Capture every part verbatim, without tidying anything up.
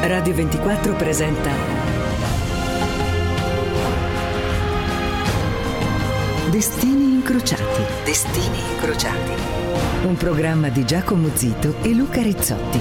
Radio ventiquattro presenta Destini incrociati. Destini incrociati. Un programma di Giacomo Zito e Luca Rizzotti.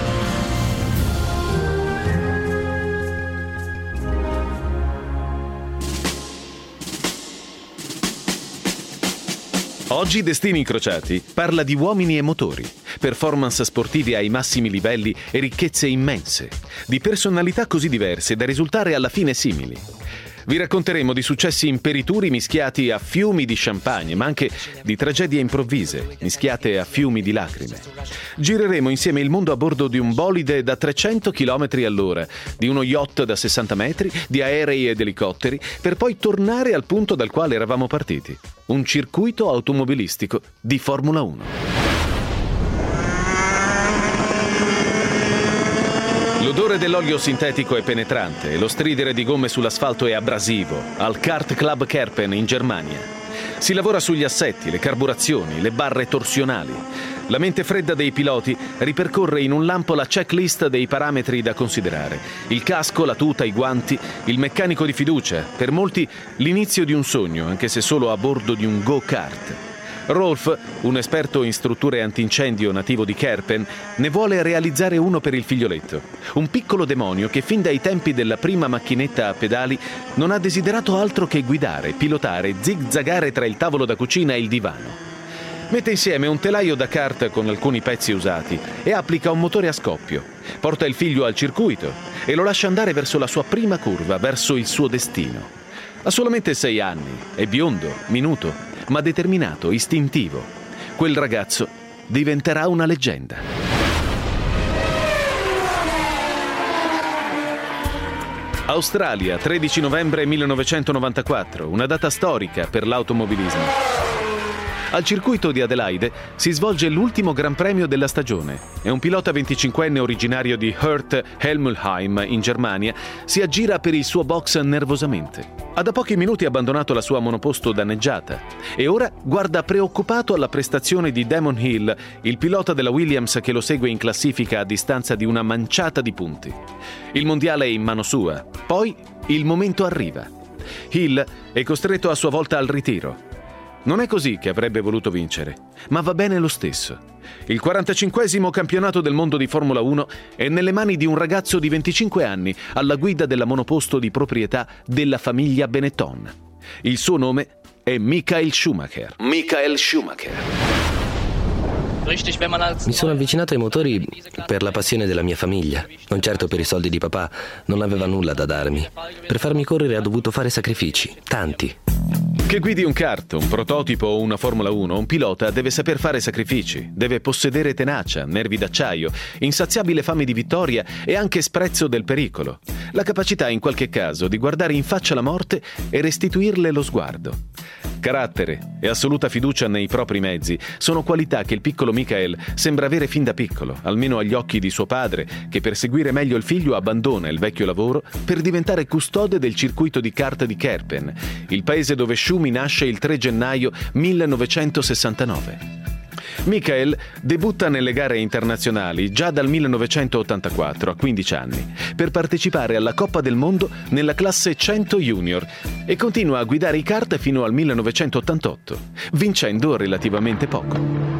Oggi Destini incrociati parla di uomini e motori, performance sportive ai massimi livelli e ricchezze immense, di personalità così diverse da risultare alla fine simili. Vi racconteremo di successi imperituri mischiati a fiumi di champagne, ma anche di tragedie improvvise, mischiate a fiumi di lacrime. Gireremo insieme il mondo a bordo di un bolide da trecento chilometri all'ora, di uno yacht da sessanta metri, di aerei ed elicotteri, per poi tornare al punto dal quale eravamo partiti. Un circuito automobilistico di Formula uno. L'odore dell'olio sintetico è penetrante e lo stridere di gomme sull'asfalto è abrasivo al Kart Club Kerpen in Germania. Si lavora sugli assetti, le carburazioni, le barre torsionali. La mente fredda dei piloti ripercorre in un lampo la checklist dei parametri da considerare. Il casco, la tuta, i guanti, il meccanico di fiducia. Per molti l'inizio di un sogno, anche se solo a bordo di un go-kart. Rolf, un esperto in strutture antincendio nativo di Kerpen, ne vuole realizzare uno per il figlioletto. Un piccolo demonio che fin dai tempi della prima macchinetta a pedali non ha desiderato altro che guidare, pilotare, zigzagare tra il tavolo da cucina e il divano. Mette insieme un telaio da kart con alcuni pezzi usati e applica un motore a scoppio. Porta il figlio al circuito e lo lascia andare verso la sua prima curva, verso il suo destino. Ha solamente sei anni, è biondo, minuto, ma determinato, istintivo. Quel ragazzo diventerà una leggenda. Australia, tredici novembre millenovecentonovantaquattro, una data storica per l'automobilismo. Al circuito di Adelaide si svolge l'ultimo Gran Premio della stagione e un pilota venticinquenne originario di Hurt Helmulheim in Germania si aggira per il suo box nervosamente. Ha da pochi minuti abbandonato la sua monoposto danneggiata e ora guarda preoccupato alla prestazione di Damon Hill, il pilota della Williams che lo segue in classifica a distanza di una manciata di punti. Il mondiale è in mano sua, poi il momento arriva. Hill è costretto a sua volta al ritiro. Non è così che avrebbe voluto vincere, ma va bene lo stesso. Il quarantacinquesimo campionato del mondo di Formula uno è nelle mani di un ragazzo di venticinque anni alla guida della monoposto di proprietà della famiglia Benetton. Il suo nome è Michael Schumacher. Michael Schumacher. Mi sono avvicinato ai motori per la passione della mia famiglia, non certo per i soldi di papà, non aveva nulla da darmi. Per farmi correre ha dovuto fare sacrifici, tanti. Che guidi un kart, un prototipo o una Formula uno, un pilota deve saper fare sacrifici, deve possedere tenacia, nervi d'acciaio, insaziabile fame di vittoria e anche sprezzo del pericolo. La capacità, in qualche caso, di guardare in faccia la morte e restituirle lo sguardo. Carattere e assoluta fiducia nei propri mezzi sono qualità che il piccolo Michael sembra avere fin da piccolo, almeno agli occhi di suo padre, che per seguire meglio il figlio abbandona il vecchio lavoro per diventare custode del circuito di kart di Kerpen, il paese dove Schumi nasce il tre gennaio millenovecentosessantanove. Michael debutta nelle gare internazionali già dal millenovecentottantaquattro, a quindici anni, per partecipare alla Coppa del Mondo nella classe cento Junior e continua a guidare i kart fino al millenovecentottantotto, vincendo relativamente poco.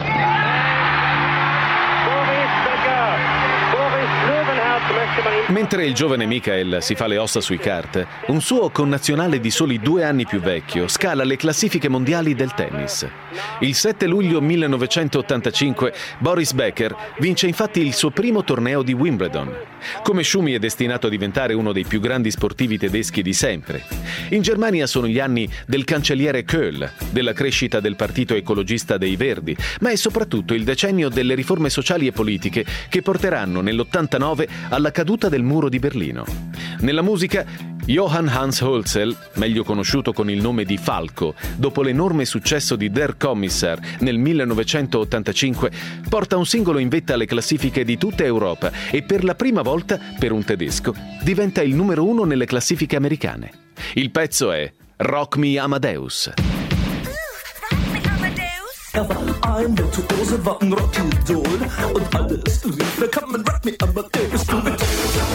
Mentre il giovane Michael si fa le ossa sui kart, un suo connazionale di soli due anni più vecchio scala le classifiche mondiali del tennis. Il sette luglio millenovecentottantacinque Boris Becker vince infatti il suo primo torneo di Wimbledon. Come Schumi è destinato a diventare uno dei più grandi sportivi tedeschi di sempre. In Germania sono gli anni del cancelliere Kohl, della crescita del partito ecologista dei Verdi, ma è soprattutto il decennio delle riforme sociali e politiche che porteranno nell'ottantanove alla caduta del muro di Berlino. Nella musica, Johann Hans Holzel, meglio conosciuto con il nome di Falco, dopo l'enorme successo di Der Kommissar nel millenovecentottantacinque, porta un singolo in vetta alle classifiche di tutta Europa e per la prima volta, per un tedesco, diventa il numero uno nelle classifiche americane. Il pezzo è Rock Me Amadeus. Er war ein Virtuose, war ein Rockidol und alles rief, wer kann man Rock Me Amadeus, du mit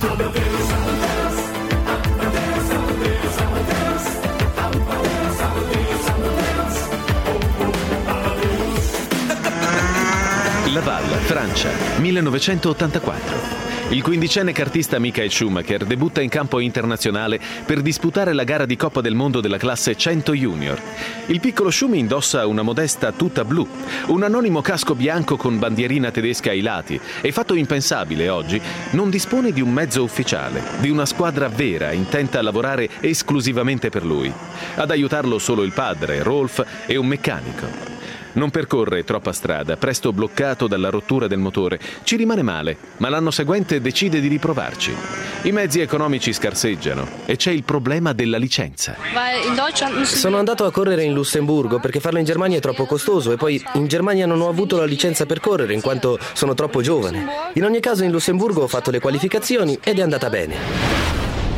Laval, Francia, millenovecentottantaquattro. Il quindicenne kartista Michael Schumacher debutta in campo internazionale per disputare la gara di Coppa del Mondo della classe cento Junior. Il piccolo Schumi indossa una modesta tuta blu, un anonimo casco bianco con bandierina tedesca ai lati e, fatto impensabile oggi, non dispone di un mezzo ufficiale, di una squadra vera intenta a lavorare esclusivamente per lui. Ad aiutarlo solo il padre, Rolf, e un meccanico. Non percorre troppa strada, presto bloccato dalla rottura del motore. Ci rimane male, ma l'anno seguente decide di riprovarci. I mezzi economici scarseggiano e c'è il problema della licenza. Sono andato a correre in Lussemburgo perché farlo in Germania è troppo costoso e poi in Germania non ho avuto la licenza per correre in quanto sono troppo giovane. In ogni caso in Lussemburgo ho fatto le qualificazioni ed è andata bene.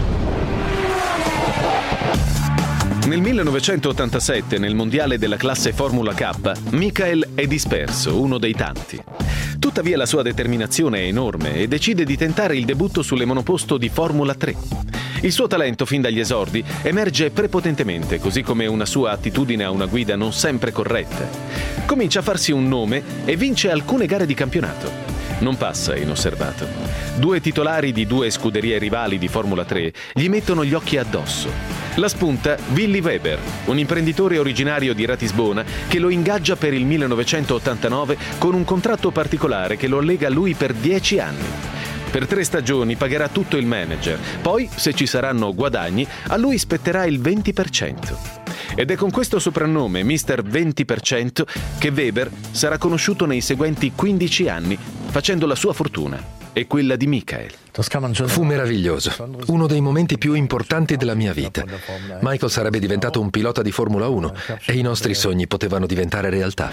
Nel millenovecentottantasette, nel mondiale della classe Formula K, Michael è disperso, uno dei tanti. Tuttavia la sua determinazione è enorme e decide di tentare il debutto sulle monoposto di Formula tre. Il suo talento, fin dagli esordi, emerge prepotentemente, così come una sua attitudine a una guida non sempre corretta. Comincia a farsi un nome e vince alcune gare di campionato. Non passa inosservato. Due titolari di due scuderie rivali di Formula tre gli mettono gli occhi addosso. La spunta Willy Weber, un imprenditore originario di Ratisbona che lo ingaggia per il millenovecentottantanove con un contratto particolare che lo lega a lui per dieci anni. Per tre stagioni pagherà tutto il manager, poi, se ci saranno guadagni, a lui spetterà il venti per cento. Ed è con questo soprannome, mister venti per cento, che Weber sarà conosciuto nei seguenti quindici anni, facendo la sua fortuna e quella di Michael. Fu meraviglioso, uno dei momenti più importanti della mia vita. Michael sarebbe diventato un pilota di Formula uno e i nostri sogni potevano diventare realtà.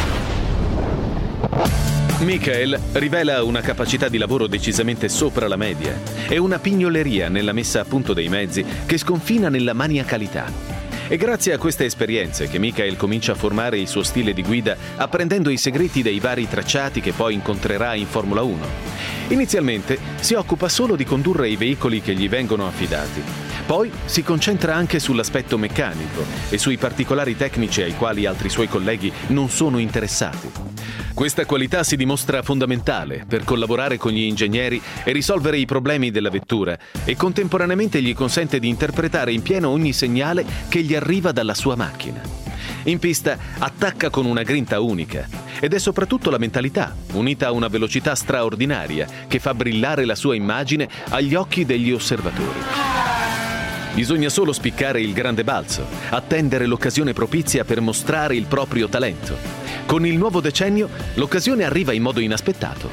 Michael rivela una capacità di lavoro decisamente sopra la media e una pignoleria nella messa a punto dei mezzi che sconfina nella maniacalità. È grazie a queste esperienze che Michael comincia a formare il suo stile di guida, apprendendo i segreti dei vari tracciati che poi incontrerà in Formula uno. Inizialmente si occupa solo di condurre i veicoli che gli vengono affidati. Poi si concentra anche sull'aspetto meccanico e sui particolari tecnici ai quali altri suoi colleghi non sono interessati. Questa qualità si dimostra fondamentale per collaborare con gli ingegneri e risolvere i problemi della vettura e contemporaneamente gli consente di interpretare in pieno ogni segnale che gli arriva dalla sua macchina. In pista attacca con una grinta unica ed è soprattutto la mentalità, unita a una velocità straordinaria, che fa brillare la sua immagine agli occhi degli osservatori. Bisogna solo spiccare il grande balzo, attendere l'occasione propizia per mostrare il proprio talento. Con il nuovo decennio, l'occasione arriva in modo inaspettato.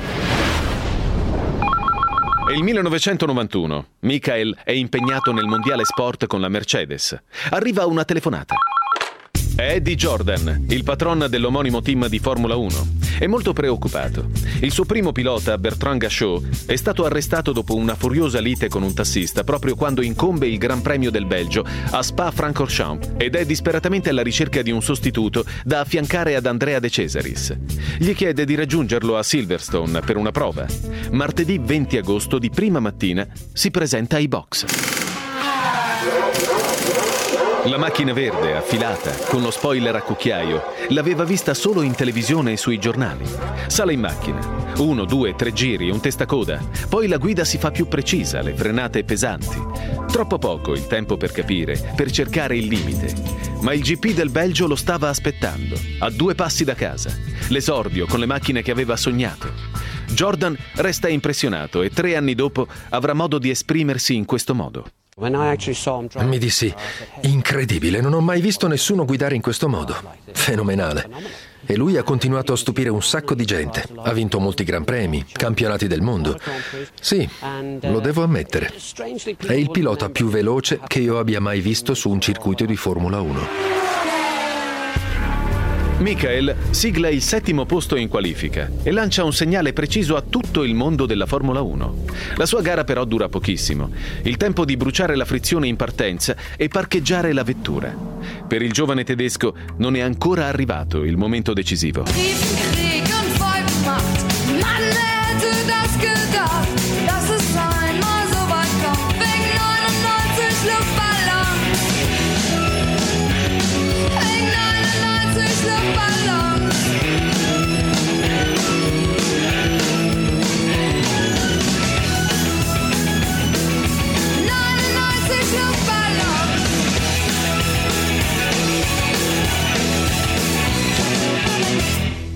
È il millenovecentonovantuno. Michael è impegnato nel mondiale sport con la Mercedes. Arriva una telefonata. È Eddie Jordan, il patron dell'omonimo team di Formula uno. È molto preoccupato. Il suo primo pilota, Bertrand Gachot, è stato arrestato dopo una furiosa lite con un tassista proprio quando incombe il Gran Premio del Belgio a Spa-Francorchamps ed è disperatamente alla ricerca di un sostituto da affiancare ad Andrea De Cesaris. Gli chiede di raggiungerlo a Silverstone per una prova. Martedì venti agosto di prima mattina si presenta ai box. La macchina verde, affilata, con lo spoiler a cucchiaio, l'aveva vista solo in televisione e sui giornali. Sale in macchina. Uno, due, tre giri, un testacoda. Poi la guida si fa più precisa, le frenate pesanti. Troppo poco il tempo per capire, per cercare il limite. Ma il G P del Belgio lo stava aspettando, a due passi da casa. L'esordio con le macchine che aveva sognato. Jordan resta impressionato e tre anni dopo avrà modo di esprimersi in questo modo. Mi dissi, incredibile, non ho mai visto nessuno guidare in questo modo. Fenomenale. E lui ha continuato a stupire un sacco di gente. Ha vinto molti gran premi, campionati del mondo. Sì, lo devo ammettere. È il pilota più veloce che io abbia mai visto su un circuito di Formula uno. Michael sigla il settimo posto in qualifica e lancia un segnale preciso a tutto il mondo della Formula uno. La sua gara però dura pochissimo, il tempo di bruciare la frizione in partenza e parcheggiare la vettura. Per il giovane tedesco non è ancora arrivato il momento decisivo.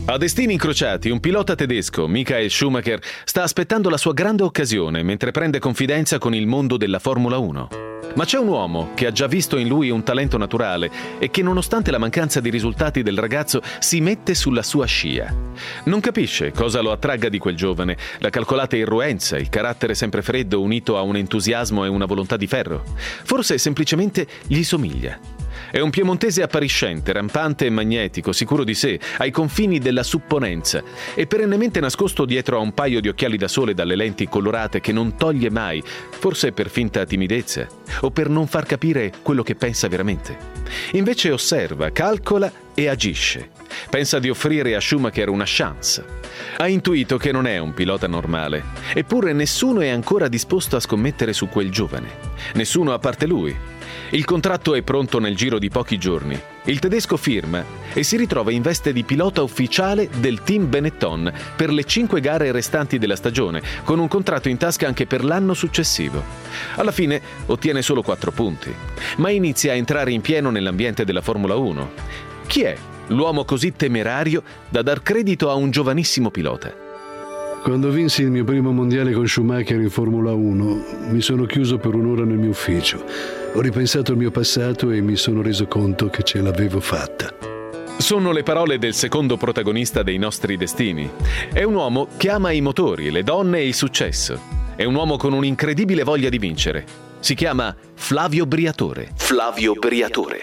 A destini incrociati, un pilota tedesco, Michael Schumacher, sta aspettando la sua grande occasione mentre prende confidenza con il mondo della Formula uno. Ma c'è un uomo che ha già visto in lui un talento naturale e che, nonostante la mancanza di risultati del ragazzo, si mette sulla sua scia. Non capisce cosa lo attragga di quel giovane, la calcolata irruenza, il carattere sempre freddo unito a un entusiasmo e una volontà di ferro. Forse semplicemente gli somiglia. È un piemontese appariscente, rampante e magnetico, sicuro di sé, ai confini della supponenza e perennemente nascosto dietro a un paio di occhiali da sole dalle lenti colorate che non toglie mai, forse per finta timidezza o per non far capire quello che pensa veramente. Invece osserva, calcola e agisce. Pensa di offrire a Schumacher una chance. Ha intuito che non è un pilota normale, eppure nessuno è ancora disposto a scommettere su quel giovane. Nessuno a parte lui. Il contratto è pronto nel giro di pochi giorni. Il tedesco firma e si ritrova in veste di pilota ufficiale del team Benetton per le cinque gare restanti della stagione, con un contratto in tasca anche per l'anno successivo. Alla fine ottiene solo quattro punti, ma inizia a entrare in pieno nell'ambiente della Formula uno. Chi è l'uomo così temerario da dar credito a un giovanissimo pilota? Quando vinsi il mio primo mondiale con Schumacher in Formula uno, mi sono chiuso per un'ora nel mio ufficio. Ho ripensato al mio passato e mi sono reso conto che ce l'avevo fatta. Sono le parole del secondo protagonista dei nostri destini. È un uomo che ama i motori, le donne e il successo. È un uomo con un'incredibile voglia di vincere. Si chiama Flavio Briatore. Flavio Briatore.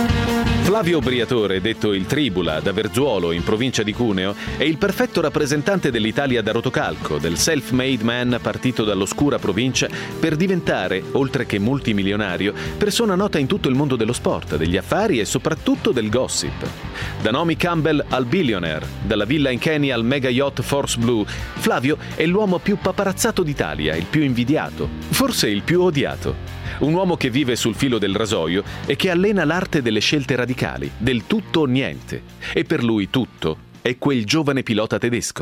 Flavio Briatore, detto il Tribula, da Verzuolo, in provincia di Cuneo, è il perfetto rappresentante dell'Italia da rotocalco, del self-made man partito dall'oscura provincia per diventare, oltre che multimilionario, persona nota in tutto il mondo dello sport, degli affari e soprattutto del gossip. Da Naomi Campbell al billionaire, dalla villa in Kenya al mega yacht Force Blue, Flavio è l'uomo più paparazzato d'Italia, il più invidiato, forse il più odiato. Un uomo che vive sul filo del rasoio e che allena l'arte delle scelte radicali, del tutto o niente. E per lui tutto è quel giovane pilota tedesco.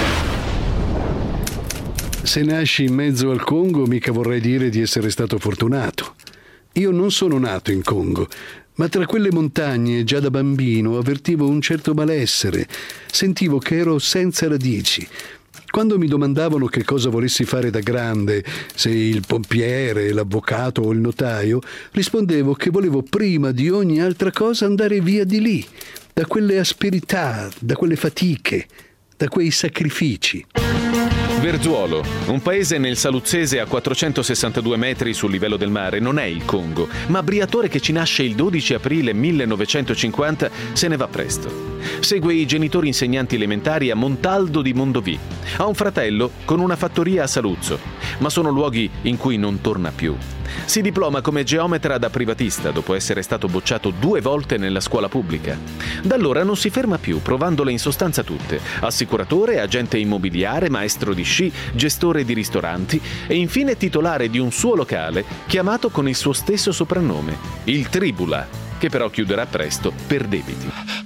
Se nasci in mezzo al Congo, mica vorrei dire di essere stato fortunato. Io non sono nato in Congo, ma tra quelle montagne, già da bambino, avvertivo un certo malessere. Sentivo che ero senza radici. Quando mi domandavano che cosa volessi fare da grande, se il pompiere, l'avvocato o il notaio, rispondevo che volevo prima di ogni altra cosa andare via di lì, da quelle asperità, da quelle fatiche, da quei sacrifici. Verzuolo, un paese nel Saluzzese a quattrocentosessantadue metri sul livello del mare, non è il Congo, ma Briatore, che ci nasce il dodici aprile millenovecentocinquanta, se ne va presto. Segue i genitori insegnanti elementari a Montaldo di Mondovì. Ha un fratello con una fattoria a Saluzzo, ma sono luoghi in cui non torna più. Si diploma come geometra da privatista dopo essere stato bocciato due volte nella scuola pubblica. Da allora non si ferma più, provandole in sostanza tutte: assicuratore, agente immobiliare, maestro di sci, gestore di ristoranti e infine titolare di un suo locale chiamato con il suo stesso soprannome, il Tribula, che però chiuderà presto per debiti.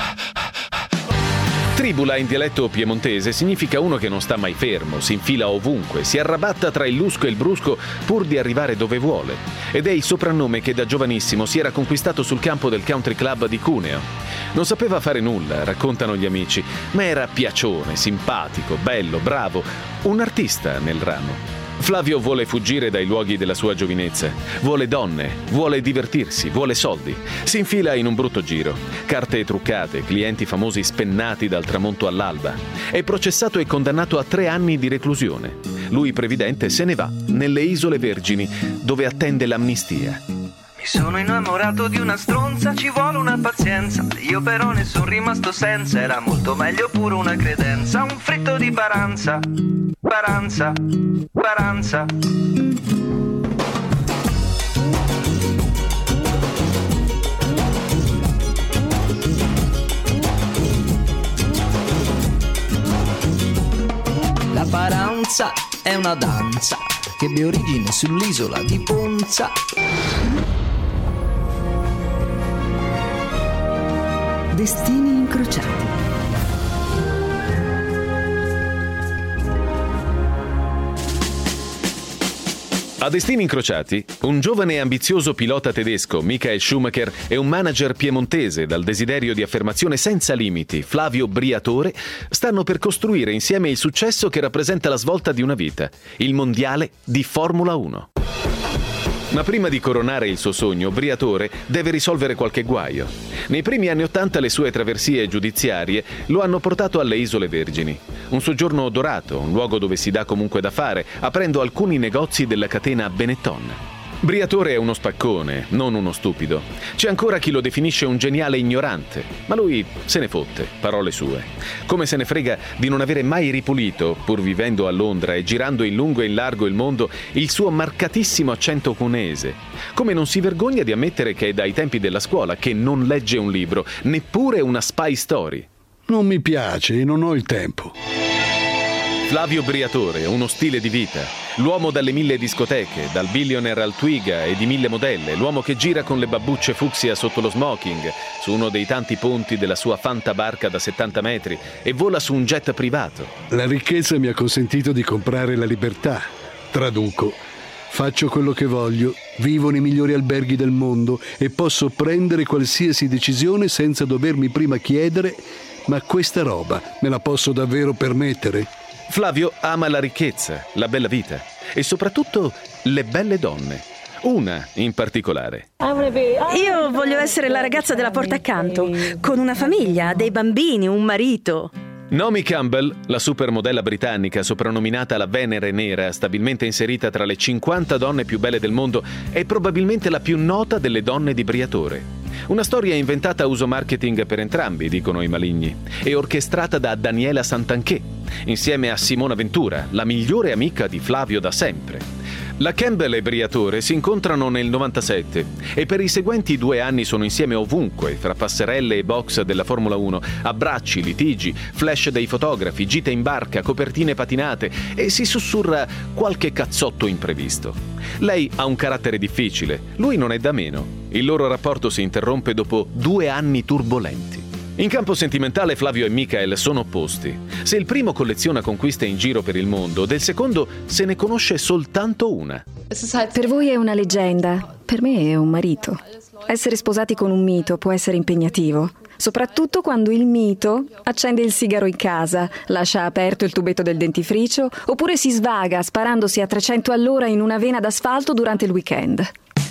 Tribula in dialetto piemontese significa uno che non sta mai fermo, si infila ovunque, si arrabatta tra il lusco e il brusco pur di arrivare dove vuole. Ed è il soprannome che da giovanissimo si era conquistato sul campo del country club di Cuneo. Non sapeva fare nulla, raccontano gli amici, ma era piacione, simpatico, bello, bravo, un artista nel ramo. Flavio vuole fuggire dai luoghi della sua giovinezza. Vuole donne, vuole divertirsi, vuole soldi. Si infila in un brutto giro. Carte truccate, clienti famosi spennati dal tramonto all'alba. È processato e condannato a tre anni di reclusione. Lui, previdente, se ne va nelle Isole Vergini, dove attende l'amnistia. Mi sono innamorato di una stronza, ci vuole una pazienza. Io però ne sono rimasto senza, era molto meglio pure una credenza. Un fritto di paranza, paranza, paranza. La paranza è una danza che ebbe origine sull'isola di Ponza. Destini incrociati. A Destini incrociati, un giovane e ambizioso pilota tedesco, Michael Schumacher, e un manager piemontese dal desiderio di affermazione senza limiti, Flavio Briatore, stanno per costruire insieme il successo che rappresenta la svolta di una vita, il mondiale di Formula uno. Ma prima di coronare il suo sogno, Briatore deve risolvere qualche guaio. Nei primi anni Ottanta le sue traversie giudiziarie lo hanno portato alle Isole Vergini. Un soggiorno dorato, un luogo dove si dà comunque da fare, aprendo alcuni negozi della catena Benetton. Briatore è uno spaccone, non uno stupido. C'è ancora chi lo definisce un geniale ignorante, ma lui se ne fotte, parole sue. Come se ne frega di non avere mai ripulito, pur vivendo a Londra e girando in lungo e in largo il mondo, il suo marcatissimo accento cuneese. Come non si vergogna di ammettere che è dai tempi della scuola che non legge un libro, neppure una spy story. Non mi piace e non ho il tempo. Flavio Briatore, uno stile di vita, l'uomo dalle mille discoteche, dal billionaire al Twiga e di mille modelle, l'uomo che gira con le babbucce fucsia sotto lo smoking, su uno dei tanti ponti della sua fantabarca da settanta metri e vola su un jet privato. La ricchezza mi ha consentito di comprare la libertà. Traduco. Faccio quello che voglio, vivo nei migliori alberghi del mondo e posso prendere qualsiasi decisione senza dovermi prima chiedere: ma questa roba me la posso davvero permettere? Flavio ama la ricchezza, la bella vita e soprattutto le belle donne. Una in particolare. Io voglio essere la ragazza della porta accanto, con una famiglia, dei bambini, un marito. Naomi Campbell, la supermodella britannica soprannominata la Venere Nera, stabilmente inserita tra le cinquanta donne più belle del mondo, è probabilmente la più nota delle donne di Briatore. Una storia inventata a uso marketing per entrambi, dicono i maligni, e orchestrata da Daniela Santanchè, insieme a Simona Ventura, la migliore amica di Flavio da sempre. La Campbell e Briatore si incontrano nel novantasette e per i seguenti due anni sono insieme ovunque, fra passerelle e box della Formula uno, abbracci, litigi, flash dei fotografi, gite in barca, copertine patinate e si sussurra qualche cazzotto imprevisto. Lei ha un carattere difficile, lui non è da meno. Il loro rapporto si interrompe dopo due anni turbolenti. In campo sentimentale Flavio e Michael sono opposti. Se il primo colleziona conquiste in giro per il mondo, del secondo se ne conosce soltanto una. Per voi è una leggenda, per me è un marito. Essere sposati con un mito può essere impegnativo, soprattutto quando il mito accende il sigaro in casa, lascia aperto il tubetto del dentifricio oppure si svaga sparandosi a trecento all'ora in una vena d'asfalto durante il weekend.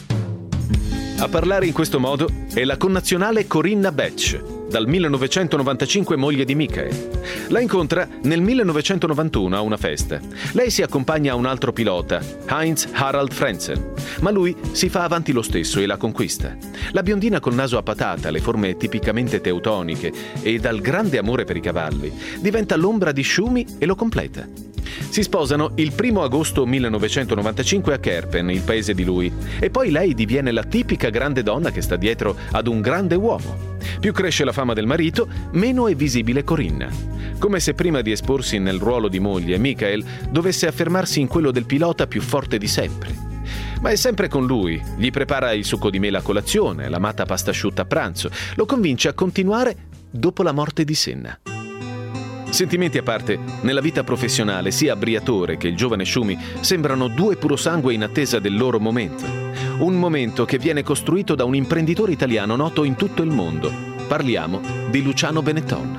A parlare in questo modo è la connazionale Corinna Betsch, dal millenovecentonovantacinque moglie di Michael. La incontra nel millenovecentonovantuno a una festa. Lei si accompagna a un altro pilota, Heinz Harald Frentzen, ma lui si fa avanti lo stesso e la conquista. La biondina col naso a patata, le forme tipicamente teutoniche e dal grande amore per i cavalli, diventa l'ombra di Schumi e lo completa. Si sposano il primo agosto millenovecentonovantacinque a Kerpen, il paese di lui, e poi lei diviene la tipica grande donna che sta dietro ad un grande uomo. Più cresce la fama del marito, meno è visibile Corinna. Come se prima di esporsi nel ruolo di moglie, Michael dovesse affermarsi in quello del pilota più forte di sempre. Ma è sempre con lui, gli prepara il succo di mela a colazione, l'amata pasta asciutta a pranzo, lo convince a continuare dopo la morte di Senna. Sentimenti a parte, nella vita professionale sia Briatore che il giovane Schumi sembrano due purosangue in attesa del loro momento. Un momento che viene costruito da un imprenditore italiano noto in tutto il mondo. Parliamo di Luciano Benetton.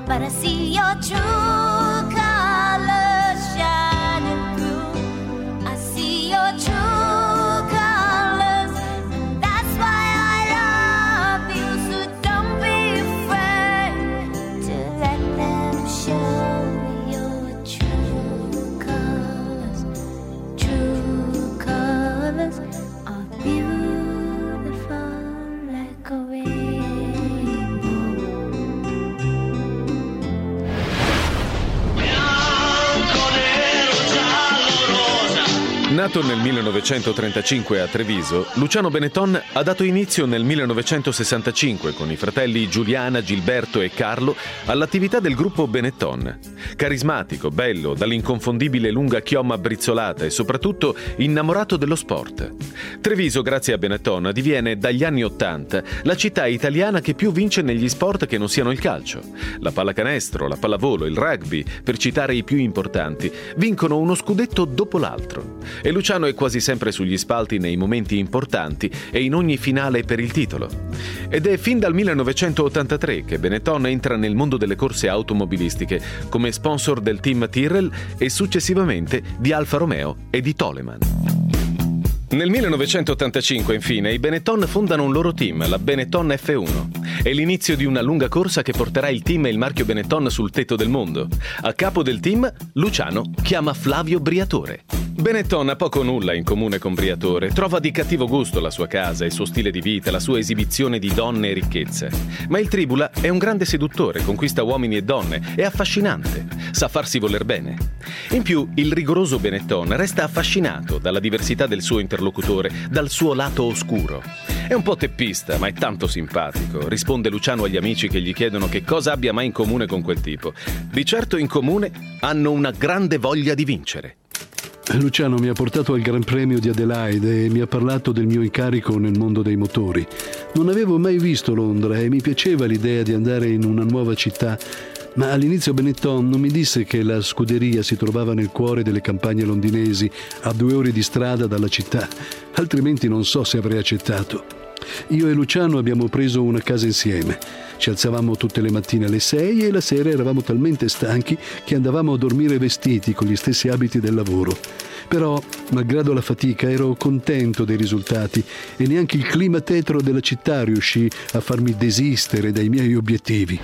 Nato nel millenovecentotrentacinque a Treviso, Luciano Benetton ha dato inizio nel millenovecentosessantacinque con i fratelli Giuliana, Gilberto e Carlo all'attività del gruppo Benetton. Carismatico, bello, dall'inconfondibile lunga chioma brizzolata e soprattutto innamorato dello sport. Treviso, grazie a Benetton, diviene dagli anni Ottanta la città italiana che più vince negli sport che non siano il calcio. La pallacanestro, la pallavolo, il rugby, per citare i più importanti, vincono uno scudetto dopo l'altro. E Luciano è quasi sempre sugli spalti nei momenti importanti e in ogni finale per il titolo. Ed è fin dal millenovecentottantatré che Benetton entra nel mondo delle corse automobilistiche come sponsor del team Tyrrell e successivamente di Alfa Romeo e di Toleman. Nel millenovecentottantacinque, infine, i Benetton fondano un loro team, la Benetton F uno. È l'inizio di una lunga corsa che porterà il team e il marchio Benetton sul tetto del mondo. A capo del team, Luciano chiama Flavio Briatore. Benetton ha poco o nulla in comune con Briatore. Trova di cattivo gusto la sua casa, il suo stile di vita, la sua esibizione di donne e ricchezze. Ma il Tribula è un grande seduttore, conquista uomini e donne, è affascinante, sa farsi voler bene. In più, il rigoroso Benetton resta affascinato dalla diversità del suo interlocutore, dal suo lato oscuro. È un po' teppista, ma è tanto simpatico, risponde Luciano agli amici che gli chiedono che cosa abbia mai in comune con quel tipo. Di certo in comune hanno una grande voglia di vincere. Luciano mi ha portato al Gran Premio di Adelaide e mi ha parlato del mio incarico nel mondo dei motori. Non avevo mai visto Londra e mi piaceva l'idea di andare in una nuova città, ma all'inizio Benetton non mi disse che la scuderia si trovava nel cuore delle campagne londinesi, a due ore di strada dalla città, altrimenti non so se avrei accettato. Io e Luciano abbiamo preso una casa insieme. Ci alzavamo tutte le mattine alle sei e la sera eravamo talmente stanchi che andavamo a dormire vestiti con gli stessi abiti del lavoro. Però, malgrado la fatica, ero contento dei risultati e neanche il clima tetro della città riuscì a farmi desistere dai miei obiettivi.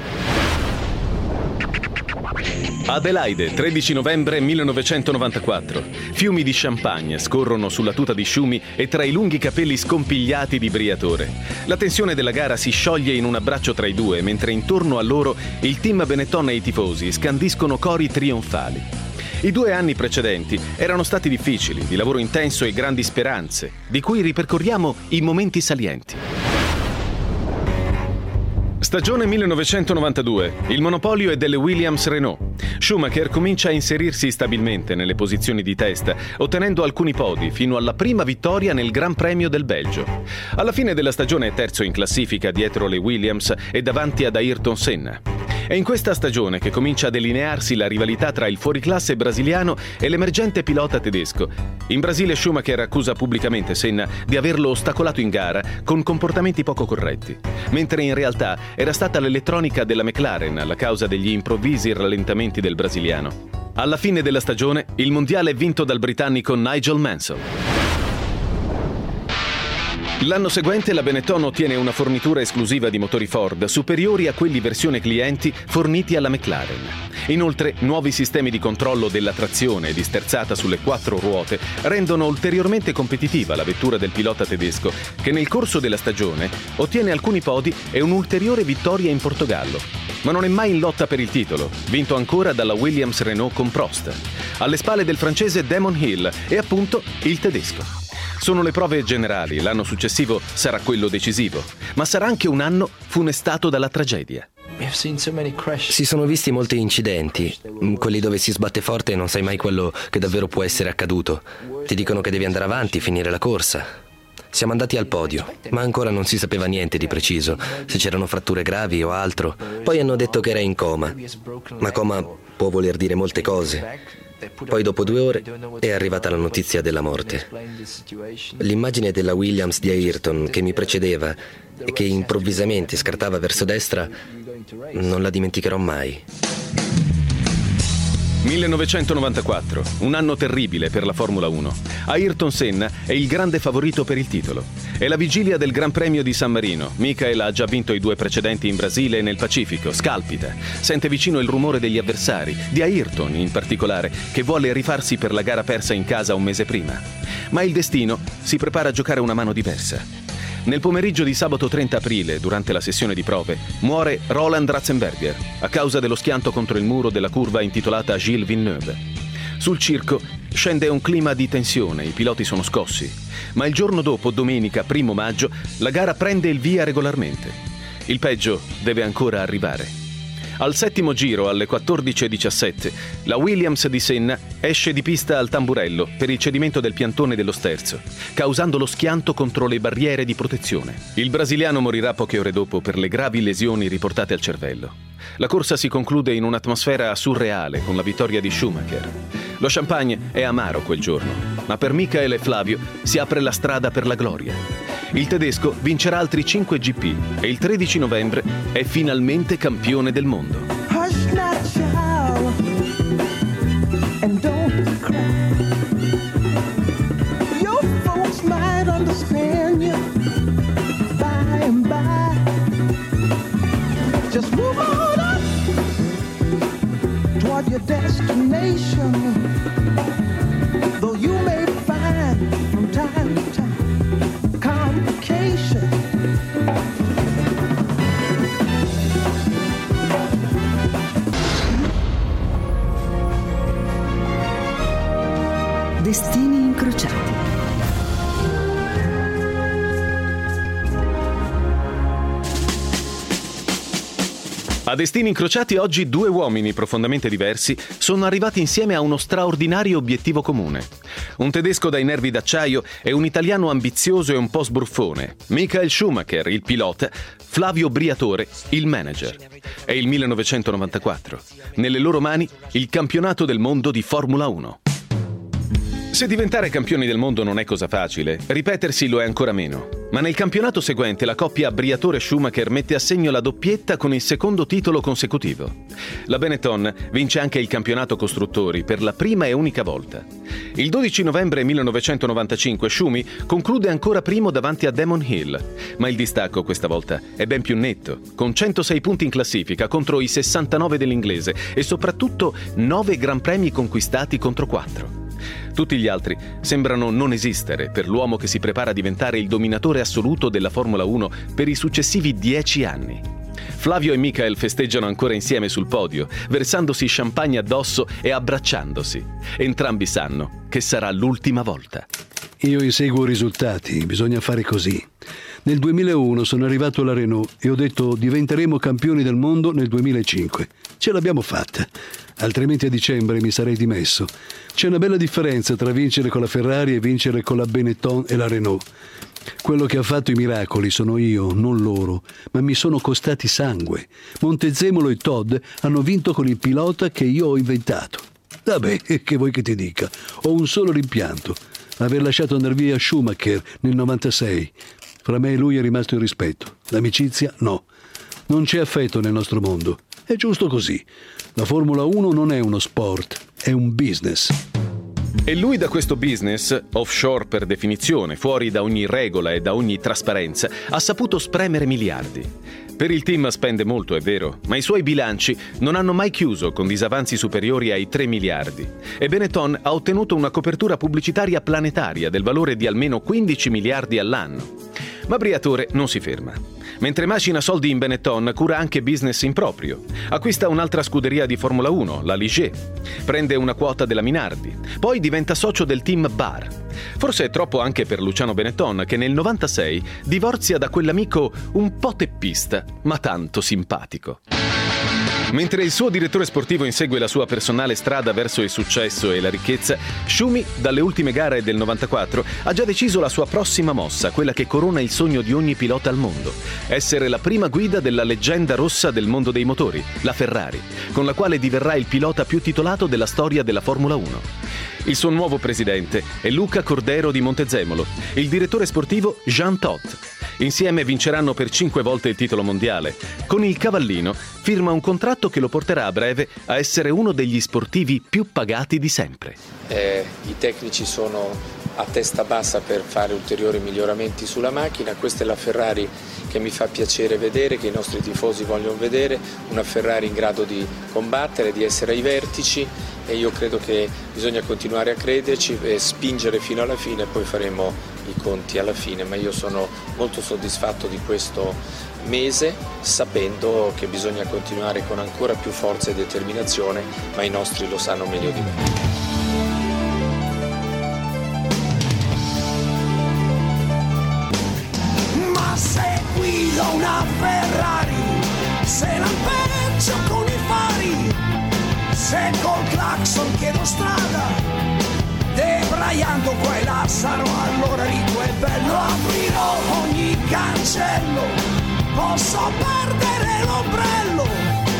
Adelaide, tredici novembre millenovecentonovantaquattro. Fiumi di champagne scorrono sulla tuta di Schumi e tra i lunghi capelli scompigliati di Briatore. La tensione della gara si scioglie in un abbraccio tra i due, mentre intorno a loro il team Benetton e i tifosi scandiscono cori trionfali. I due anni precedenti erano stati difficili, di lavoro intenso e grandi speranze, di cui ripercorriamo i momenti salienti. Stagione millenovecentonovantadue. Il monopolio è delle Williams-Renault. Schumacher comincia a inserirsi stabilmente nelle posizioni di testa, ottenendo alcuni podi fino alla prima vittoria nel Gran Premio del Belgio. Alla fine della stagione è terzo in classifica dietro le Williams e davanti ad Ayrton Senna. È in questa stagione che comincia a delinearsi la rivalità tra il fuoriclasse brasiliano e l'emergente pilota tedesco. In Brasile Schumacher accusa pubblicamente Senna di averlo ostacolato in gara con comportamenti poco corretti, mentre in realtà era stata l'elettronica della McLaren la causa degli improvvisi rallentamenti del brasiliano. Alla fine della stagione il mondiale è vinto dal britannico Nigel Mansell. L'anno seguente la Benetton ottiene una fornitura esclusiva di motori Ford superiori a quelli versione clienti forniti alla McLaren. Inoltre, nuovi sistemi di controllo della trazione e di sterzata sulle quattro ruote rendono ulteriormente competitiva la vettura del pilota tedesco, che nel corso della stagione ottiene alcuni podi e un'ulteriore vittoria in Portogallo. Ma non è mai in lotta per il titolo, vinto ancora dalla Williams-Renault con Prost. Alle spalle del francese Damon Hill e appunto il tedesco. Sono le prove generali, l'anno successivo sarà quello decisivo, ma sarà anche un anno funestato dalla tragedia. Si sono visti molti incidenti, quelli dove si sbatte forte e non sai mai quello che davvero può essere accaduto. Ti dicono che devi andare avanti, finire la corsa. Siamo andati al podio, ma ancora non si sapeva niente di preciso, se c'erano fratture gravi o altro. Poi hanno detto che era in coma, ma coma può voler dire molte cose. Poi dopo due ore è arrivata la notizia della morte. L'immagine della Williams di Ayrton che mi precedeva e che improvvisamente scartava verso destra non la dimenticherò mai. millenovecentonovantaquattro, un anno terribile per la Formula uno. Ayrton Senna è il grande favorito per il titolo. È la vigilia del Gran Premio di San Marino. Michael ha già vinto i due precedenti in Brasile e nel Pacifico. Scalpita. Sente vicino il rumore degli avversari, di Ayrton in particolare, che vuole rifarsi per la gara persa in casa un mese prima. Ma il destino si prepara a giocare una mano diversa. Nel pomeriggio di sabato trenta aprile, durante la sessione di prove, muore Roland Ratzenberger a causa dello schianto contro il muro della curva intitolata Gilles Villeneuve. Sul circo scende un clima di tensione, i piloti sono scossi, ma il giorno dopo, domenica primo maggio, la gara prende il via regolarmente. Il peggio deve ancora arrivare. Al settimo giro, alle quattordici e diciassette, la Williams di Senna esce di pista al tamburello per il cedimento del piantone dello sterzo, causando lo schianto contro le barriere di protezione. Il brasiliano morirà poche ore dopo per le gravi lesioni riportate al cervello. La corsa si conclude in un'atmosfera surreale con la vittoria di Schumacher. Lo champagne è amaro quel giorno, ma per Michael e Flavio si apre la strada per la gloria. Il tedesco vincerà altri cinque G P e il tredici novembre è finalmente campione del mondo. Hush now, child, and don't cry. Your folks might understand you by and by. Just move on up toward your destination. Though you may find from time to time complications. Destini incrociati. A Destini incrociati oggi due uomini profondamente diversi sono arrivati insieme a uno straordinario obiettivo comune. Un tedesco dai nervi d'acciaio e un italiano ambizioso e un po' sbruffone. Michael Schumacher, il pilota, Flavio Briatore, il manager. È il millenovecentonovantaquattro. Nelle loro mani il campionato del mondo di Formula uno. Se diventare campioni del mondo non è cosa facile, ripetersi lo è ancora meno. Ma nel campionato seguente la coppia Briatore-Schumacher mette a segno la doppietta con il secondo titolo consecutivo. La Benetton vince anche il campionato costruttori per la prima e unica volta. Il dodici novembre millenovecentonovantacinque Schumi conclude ancora primo davanti a Damon Hill, ma il distacco questa volta è ben più netto, con centosei punti in classifica contro i sessantanove dell'inglese e soprattutto nove Gran Premi conquistati contro quattro. Tutti gli altri sembrano non esistere per l'uomo che si prepara a diventare il dominatore assoluto della Formula uno per i successivi dieci anni. Flavio e Michael festeggiano ancora insieme sul podio, versandosi champagne addosso e abbracciandosi. Entrambi sanno che sarà l'ultima volta. Io inseguo i risultati, bisogna fare così. Nel duemilauno sono arrivato alla Renault e ho detto diventeremo campioni del mondo nel duemilacinque. Ce l'abbiamo fatta, altrimenti a dicembre mi sarei dimesso. C'è una bella differenza tra vincere con la Ferrari e vincere con la Benetton e la Renault. Quello che ha fatto i miracoli sono io, non loro, ma mi sono costati sangue. Montezemolo e Todd hanno vinto con il pilota che io ho inventato. Vabbè, che vuoi che ti dica? Ho un solo rimpianto: aver lasciato andare via Schumacher nel novantasei. Fra me e lui è rimasto il rispetto. L'amicizia no. Non c'è affetto nel nostro mondo. È giusto così. La Formula uno non è uno sport, è un business. E lui da questo business, offshore per definizione, fuori da ogni regola e da ogni trasparenza, ha saputo spremere miliardi. Per il team spende molto, è vero, ma i suoi bilanci non hanno mai chiuso con disavanzi superiori ai tre miliardi. E Benetton ha ottenuto una copertura pubblicitaria planetaria del valore di almeno quindici miliardi all'anno. Ma Briatore non si ferma. Mentre macina soldi in Benetton, cura anche business in proprio. Acquista un'altra scuderia di Formula uno, la Ligier. Prende una quota della Minardi. Poi diventa socio del team Bar. Forse è troppo anche per Luciano Benetton, che nel novantasei divorzia da quell'amico un po' teppista, ma tanto simpatico. Mentre il suo direttore sportivo insegue la sua personale strada verso il successo e la ricchezza, Schumi, dalle ultime gare del novantaquattro, ha già deciso la sua prossima mossa, quella che corona il sogno di ogni pilota al mondo: essere la prima guida della leggenda rossa del mondo dei motori, la Ferrari, con la quale diverrà il pilota più titolato della storia della Formula uno. Il suo nuovo presidente è Luca Cordero di Montezemolo, il direttore sportivo Jean Todt. Insieme vinceranno per cinque volte il titolo mondiale. Con il cavallino firma un contratto che lo porterà a breve a essere uno degli sportivi più pagati di sempre. Eh, I tecnici sono a testa bassa per fare ulteriori miglioramenti sulla macchina. Questa è la Ferrari che mi fa piacere vedere, che i nostri tifosi vogliono vedere, una Ferrari in grado di combattere, di essere ai vertici, e io credo che bisogna continuare a crederci e spingere fino alla fine, e poi faremo i conti alla fine. Ma io sono molto soddisfatto di questo mese, sapendo che bisogna continuare con ancora più forza e determinazione, ma i nostri lo sanno meglio di me. Guido una Ferrari, se lampeggio con i fari, se col clacson chiedo strada, debraiando qua e là sarò, allora dico è bello, aprirò ogni cancello, posso perdere l'ombrello,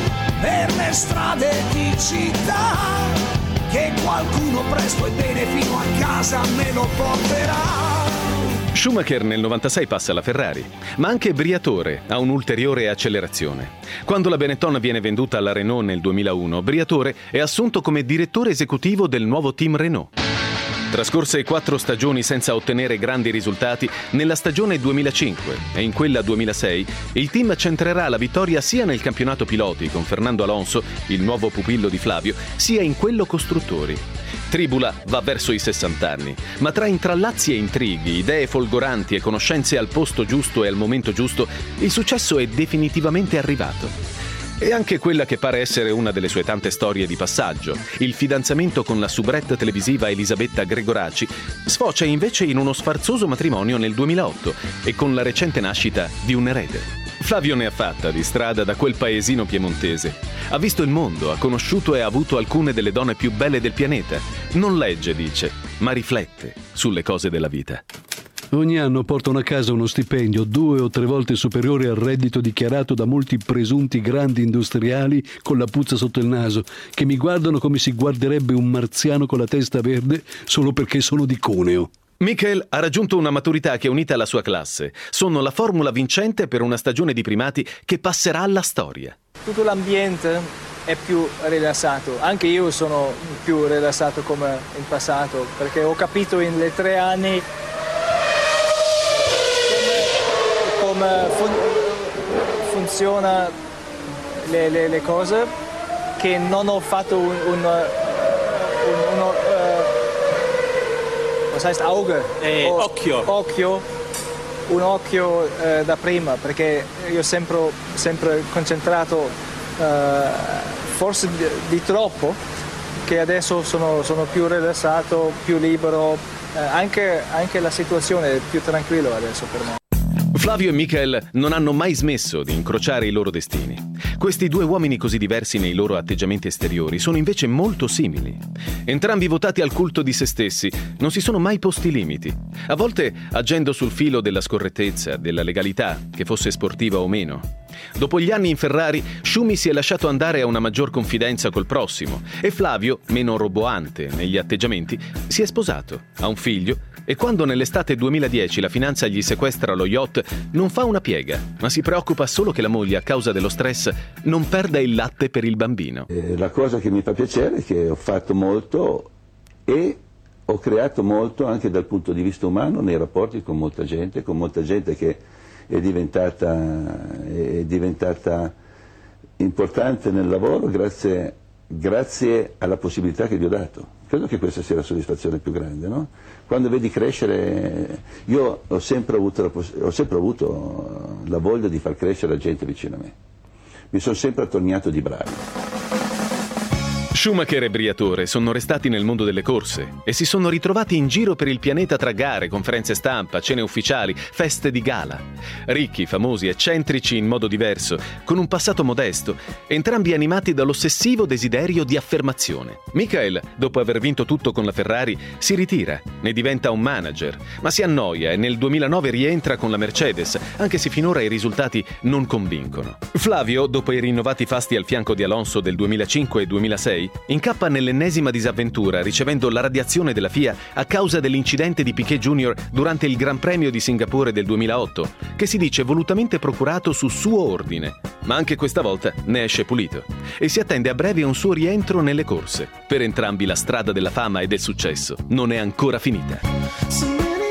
per le strade di città, che qualcuno presto e bene fino a casa me lo porterà. Schumacher nel novantasei passa alla Ferrari, ma anche Briatore ha un'ulteriore accelerazione. Quando la Benetton viene venduta alla Renault nel duemilauno, Briatore è assunto come direttore esecutivo del nuovo team Renault. Trascorse quattro stagioni senza ottenere grandi risultati, nella stagione duemilacinque e in quella duemilasei il team centrerà la vittoria sia nel campionato piloti con Fernando Alonso, il nuovo pupillo di Flavio, sia in quello costruttori. Tribula va verso i sessanta anni, ma tra intrallazzi e intrighi, idee folgoranti e conoscenze al posto giusto e al momento giusto, il successo è definitivamente arrivato. E anche quella che pare essere una delle sue tante storie di passaggio, il fidanzamento con la soubrette televisiva Elisabetta Gregoraci, sfocia invece in uno sfarzoso matrimonio nel duemilaotto e con la recente nascita di un erede. Flavio ne ha fatta di strada da quel paesino piemontese. Ha visto il mondo, ha conosciuto e ha avuto alcune delle donne più belle del pianeta. Non legge, dice, ma riflette sulle cose della vita. Ogni anno portano a casa uno stipendio due o tre volte superiore al reddito dichiarato da molti presunti grandi industriali con la puzza sotto il naso, che mi guardano come si guarderebbe un marziano con la testa verde solo perché sono di Cuneo. Michael ha raggiunto una maturità che è unita alla sua classe. Sono la formula vincente per una stagione di primati che passerà alla storia. Tutto l'ambiente è più rilassato. Anche io sono più rilassato come in passato, perché ho capito in le tre anni come fun- funziona le, le, le cose, che non ho fatto un, un, un uno, uh, was heißt Auge? Eh, o, occhio. occhio, un occhio uh, da prima, perché io sempre sempre concentrato uh, forse di, di troppo, che adesso sono, sono più rilassato, più libero, uh, anche, anche la situazione è più tranquilla adesso per me. Flavio e Michael non hanno mai smesso di incrociare i loro destini. Questi due uomini così diversi nei loro atteggiamenti esteriori sono invece molto simili. Entrambi votati al culto di se stessi, non si sono mai posti limiti. A volte agendo sul filo della scorrettezza, della legalità, che fosse sportiva o meno. Dopo gli anni in Ferrari, Schumi si è lasciato andare a una maggior confidenza col prossimo e Flavio, meno roboante negli atteggiamenti, si è sposato, ha un figlio e quando nell'estate duemiladieci la finanza gli sequestra lo yacht non fa una piega, ma si preoccupa solo che la moglie, a causa dello stress, non perda il latte per il bambino. Eh, la cosa che mi fa piacere è che ho fatto molto e ho creato molto anche dal punto di vista umano nei rapporti con molta gente, con molta gente che è diventata, è diventata importante nel lavoro grazie, grazie alla possibilità che gli ho dato. Credo che questa sia la soddisfazione più grande, no? Quando vedi crescere, io ho sempre avuto la, ho sempre avuto la voglia di far crescere la gente vicino a me. Mi sono sempre attorniato di bravi. Schumacher e Briatore sono restati nel mondo delle corse e si sono ritrovati in giro per il pianeta tra gare, conferenze stampa, cene ufficiali, feste di gala. Ricchi, famosi, eccentrici in modo diverso, con un passato modesto, entrambi animati dall'ossessivo desiderio di affermazione. Michael, dopo aver vinto tutto con la Ferrari, si ritira, ne diventa un manager, ma si annoia e nel duemilanove rientra con la Mercedes, anche se finora i risultati non convincono. Flavio, dopo i rinnovati fasti al fianco di Alonso del duemilacinque e duemilasei, incappa nell'ennesima disavventura ricevendo la radiazione della F I A a causa dell'incidente di Piquet Junior durante il Gran Premio di Singapore del duemilaotto, che si dice volutamente procurato su suo ordine, ma anche questa volta ne esce pulito e si attende a breve un suo rientro nelle corse. Per entrambi la strada della fama e del successo non è ancora finita.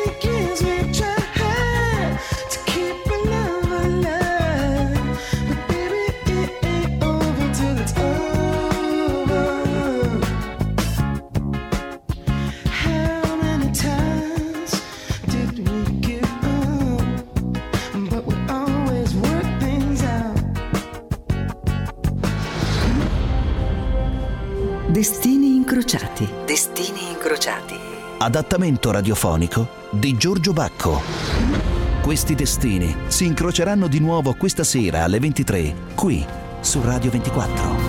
Destini incrociati. Destini incrociati. Adattamento radiofonico di Giorgio Bacco. Questi destini si incroceranno di nuovo questa sera alle ventitré, qui su Radio ventiquattro.